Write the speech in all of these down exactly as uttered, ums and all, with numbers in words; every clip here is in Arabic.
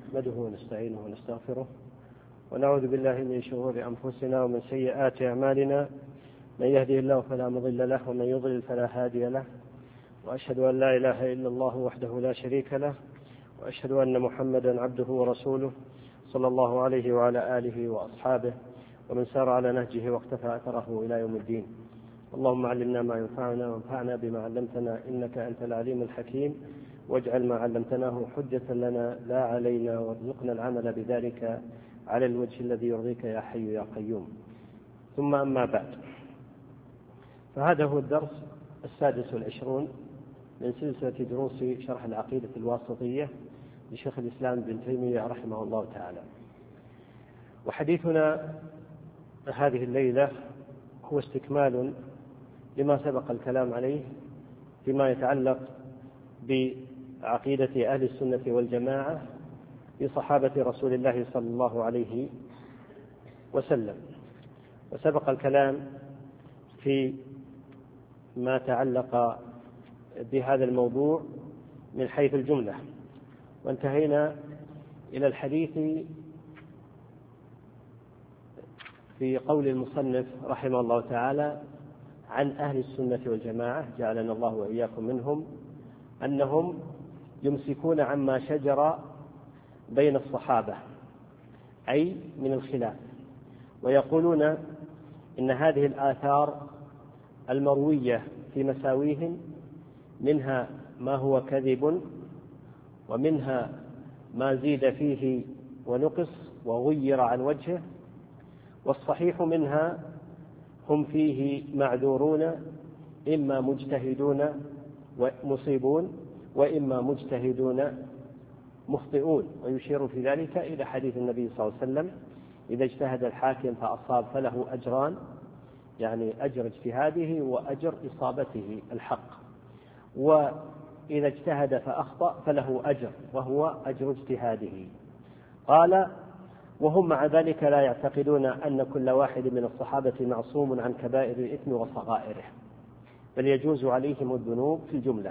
نحمده ونستعينه ونستغفره ونعوذ بالله من شرور أنفسنا ومن سيئات أعمالنا، من يهده الله فلا مضل له ومن يضلل فلا هادي له، وأشهد أن لا إله إلا الله وحده لا شريك له، وأشهد أن محمدا عبده ورسوله صلى الله عليه وعلى آله وأصحابه ومن سار على نهجه واقتفى أثره إلى يوم الدين. اللهم علمنا ما ينفعنا وانفعنا بما علمتنا إنك أنت العليم الحكيم، واجعل ما علمتناه حجة لنا لا علينا، وارزقنا العمل بذلك على الوجه الذي يرضيك يا حي يا قيوم. ثم أما بعد، فهذا هو الدرس السادس والعشرون من سلسلة دروس شرح العقيدة الواسطية لشيخ الإسلام ابن تيمية رحمه الله تعالى. وحديثنا هذه الليلة هو استكمال لما سبق الكلام عليه فيما يتعلق بعقيدة أهل السنة والجماعة بصحابة رسول الله صلى الله عليه وسلم. وسبق الكلام في ما تعلق بهذا الموضوع من حيث الجملة، وانتهينا إلى الحديث في قول المصنف رحمه الله تعالى عن أهل السنة والجماعة، جعلنا الله وإياكم منهم، أنهم يمسكون عما شجر بين الصحابة أي من الخلاف، ويقولون إن هذه الآثار المروية في مساويهم منها ما هو كذب، ومنها ما زيد فيه ونقص وغير عن وجهه، والصحيح منها هم فيه معذورون، إما مجتهدون ومصيبون وإما مجتهدون مخطئون. ويشير في ذلك إلى حديث النبي صلى الله عليه وسلم: إذا اجتهد الحاكم فأصاب فله أجران، يعني أجر اجتهاده وأجر إصابته الحق، وإذا اجتهد فأخطأ فله أجر وهو أجر اجتهاده. قال: وهم مع ذلك لا يعتقدون أن كل واحد من الصحابة معصوم عن كبائر الإثم وصغائره، بل يجوز عليهم الذنوب في الجملة.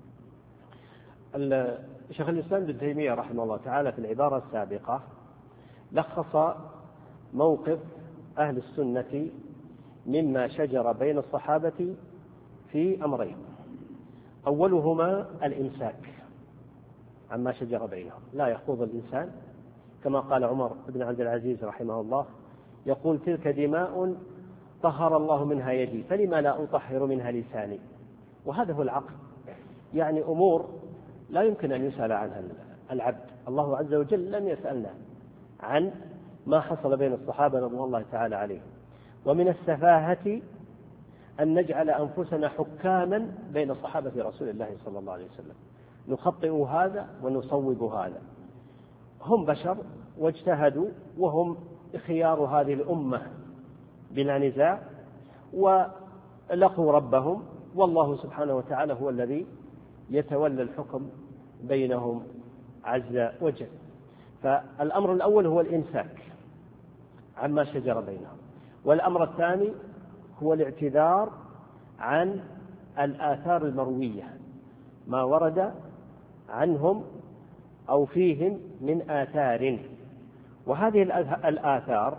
شيخ الإسلام ابن تيمية رحمه الله تعالى في العبارة السابقة لخص موقف أهل السنة مما شجر بين الصحابة في أمرين: أولهما الإمساك عما شجر بينهم، لا يخوض الإنسان، كما قال عمر بن عبد العزيز رحمه الله، يقول: تلك دماء طهر الله منها يدي، فلما لا أطهر منها لساني. وهذا هو العقل، يعني أمور لا يمكن أن يسأل عنها العبد. الله عز وجل لم يسألنا عن ما حصل بين الصحابة رضي الله تعالى عليهم. ومن السفاهة أن نجعل أنفسنا حكاما بين صحابة رسول الله صلى الله عليه وسلم، نخطئ هذا ونصوب هذا. هم بشر واجتهدوا، وهم خيار هذه الأمة بلا نزاع، ولقوا ربهم، والله سبحانه وتعالى هو الذي يتولى الحكم بينهم عز وجل. فالأمر الأول هو الإمساك عما شجر بينهم، والأمر الثاني هو الاعتذار عن الآثار المروية، ما ورد عنهم أو فيهم من آثار. وهذه الآثار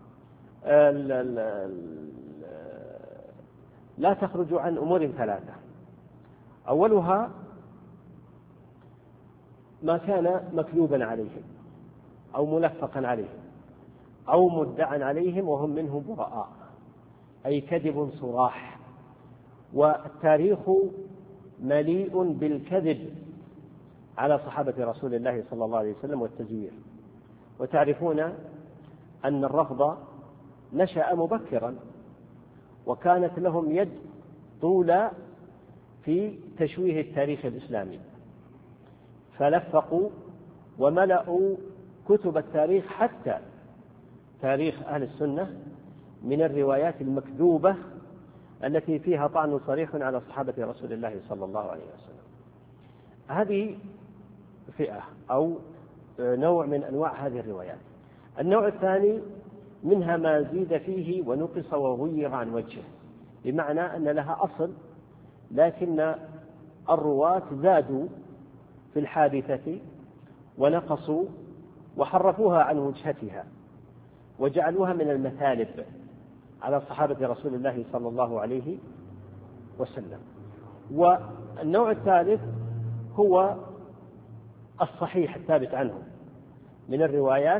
لا تخرج عن أمور ثلاثة: أولها ما كان مكذوبا عليهم أو ملفقا عليهم أو مدعا عليهم وهم منه براء، أي كذب صراح. والتاريخ مليء بالكذب على صحابة رسول الله صلى الله عليه وسلم والتزوير. وتعرفون أن الرفض نشأ مبكرا، وكانت لهم يد طولى في تشويه التاريخ الإسلامي، فلفقوا وملأوا كتب التاريخ حتى تاريخ أهل السنة من الروايات المكذوبة التي فيها طعن صريح على صحابة رسول الله صلى الله عليه وسلم. هذه فئة أو نوع من أنواع هذه الروايات. النوع الثاني منها ما زيد فيه ونقص وغير عن وجهه، بمعنى أن لها أصل لكن الرواة زادوا في الحادثة ونقصوا وحرفوها عن وجهتها وجعلوها من المثالب على صحابة رسول الله صلى الله عليه وسلم. والنوع الثالث هو الصحيح الثابت عنهم من الروايات،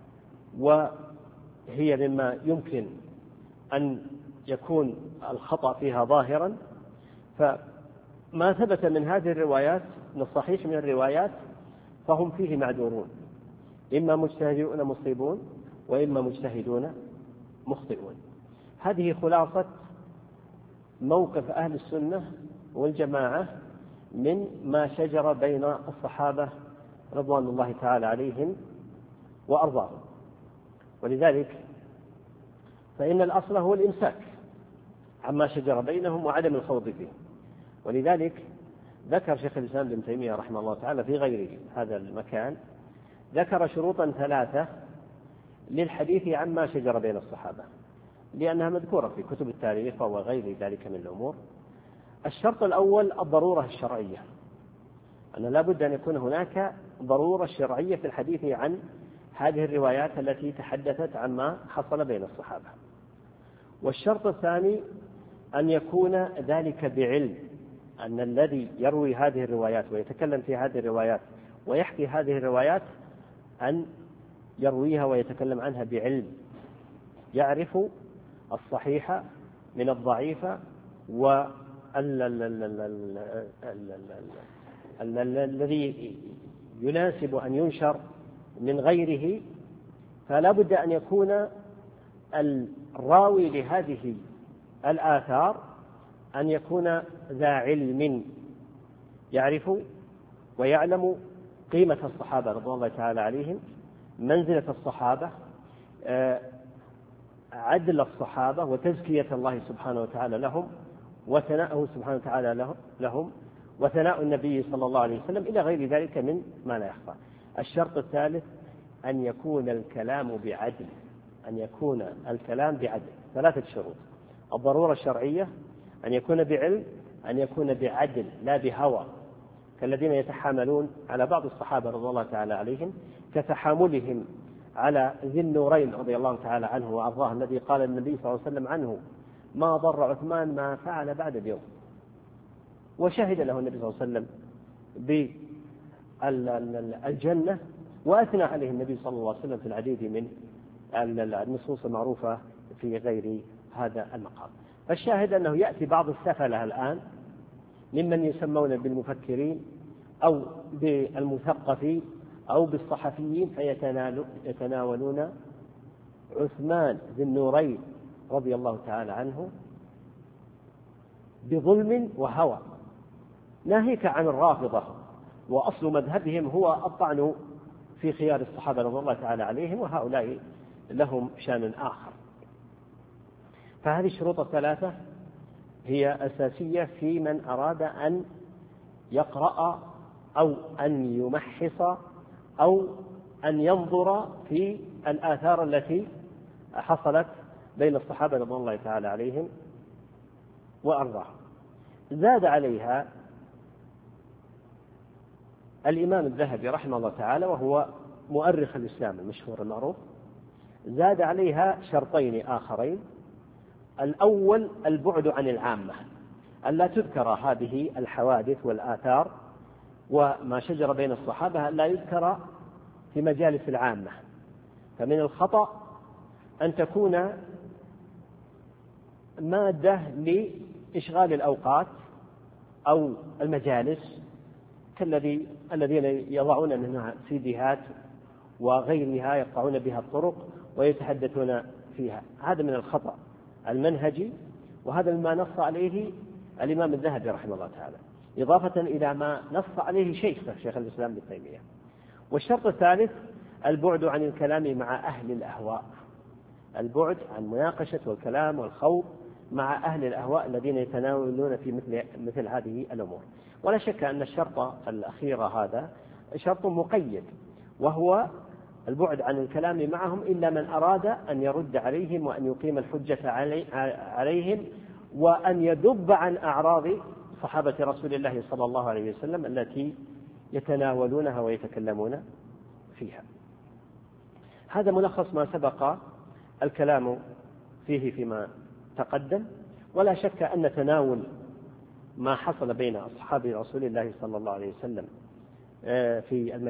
وهي مما يمكن أن يكون الخطأ فيها ظاهرا، فما ثبت من هذه الروايات من الصحيح من الروايات فهم فيه معذورون، إما مجتهدون مصيبون وإما مجتهدون مخطئون. هذه خلاصة موقف أهل السنة والجماعة من ما شجر بين الصحابة رضوان الله تعالى عليهم وأرضاهم. ولذلك فإن الأصل هو الإمساك عما شجر بينهم وعدم الخوض فيه. ولذلك ذكر شيخ الإسلام ابن تيمية رحمه الله تعالى في غير هذا المكان ذكر شروطا ثلاثة للحديث عما شجر بين الصحابة، لأنها مذكورة في كتب التاريخ وغير ذلك من الأمور. الشرط الأول الضرورة الشرعية، أن لا بد أن يكون هناك ضرورة شرعية في الحديث عن هذه الروايات التي تحدثت عما حصل بين الصحابة. والشرط الثاني أن يكون ذلك بعلم، أن الذي يروي هذه الروايات ويتكلم في هذه الروايات ويحكي هذه الروايات أن يرويها ويتكلم عنها بعلم، يعرف الصحيح من الضعيف والذي يناسب أن ينشر من غيره. فلا بد أن يكون الراوي لهذه الآثار أن يكون ذا علم، يعرف ويعلم قيمة الصحابة رضي الله تعالى عليهم، منزلة الصحابة، عدل الصحابة وتزكية الله سبحانه وتعالى لهم وثناءه سبحانه وتعالى لهم وثناء النبي صلى الله عليه وسلم إلى غير ذلك من ما لا يخفى. الشرط الثالث أن يكون الكلام بعدل، أن يكون الكلام بعدل. ثلاثة شروط: الضرورة الشرعية، أن يكون بعلم، أن يكون بعدل لا بهوى، كالذين يتحاملون على بعض الصحابة رضي الله تعالى عليهم كتحاملهم على ذي النورين رضي الله تعالى عنه وأرضاه، الذي قال النبي صلى الله عليه وسلم عنه: ما ضر عثمان ما فعل بعد اليوم. وشهد له النبي صلى الله عليه وسلم بالجنة، وأثنى عليه النبي صلى الله عليه وسلم في العديد من النصوص المعروفة في غير هذا المقام. فالشاهد أنه يأتي بعض السفلة الآن ممن يسمون بالمفكرين أو بالمثقفين أو بالصحفيين فيتناولون عثمان ذي النورين رضي الله تعالى عنه بظلم وهوى، ناهيك عن الرافضة، وأصل مذهبهم هو الطعن في خيار الصحابة رضي الله تعالى عليهم، وهؤلاء لهم شان آخر. فهذه الشروط الثلاثة هي أساسية في من أراد أن يقرأ أو أن يمحص أو أن ينظر في الآثار التي حصلت بين الصحابة رضي الله تعالى عليهم وأرضاهم. زاد عليها الإمام الذهبي رحمه الله تعالى، وهو مؤرخ الإسلام المشهور المعروف، زاد عليها شرطين آخرين: الأول البعد عن العامة، ألا تذكر هذه الحوادث والآثار وما شجر بين الصحابة ألا يذكر في مجالس العامة، فمن الخطأ أن تكون مادة لإشغال الأوقات أو المجالس، كالذي الذين يضعون منها سيديهات وغيرها يقطعون بها الطرق ويتحدثون فيها. هذا من الخطأ المنهجي، وهذا مما نص عليه الإمام الذهبي رحمه الله تعالى، إضافة إلى ما نص عليه شيخه شيخ الإسلام ابن تيمية. والشرط الثالث البعد عن الكلام مع أهل الأهواء، البعد عن مناقشة والكلام والخوض مع أهل الأهواء الذين يتناولون في مثل مثل هذه الأمور. ولا شك أن الشرط الأخير هذا شرط مقيد، وهو البعد عن الكلام معهم إلا من أراد أن يرد عليهم وأن يقيم الحجة عليهم وأن يذب عن أعراض صحابة رسول الله صلى الله عليه وسلم التي يتناولونها ويتكلمون فيها. هذا ملخص ما سبق الكلام فيه فيما تقدم. ولا شك أن تناول ما حصل بين أصحاب رسول الله صلى الله عليه وسلم في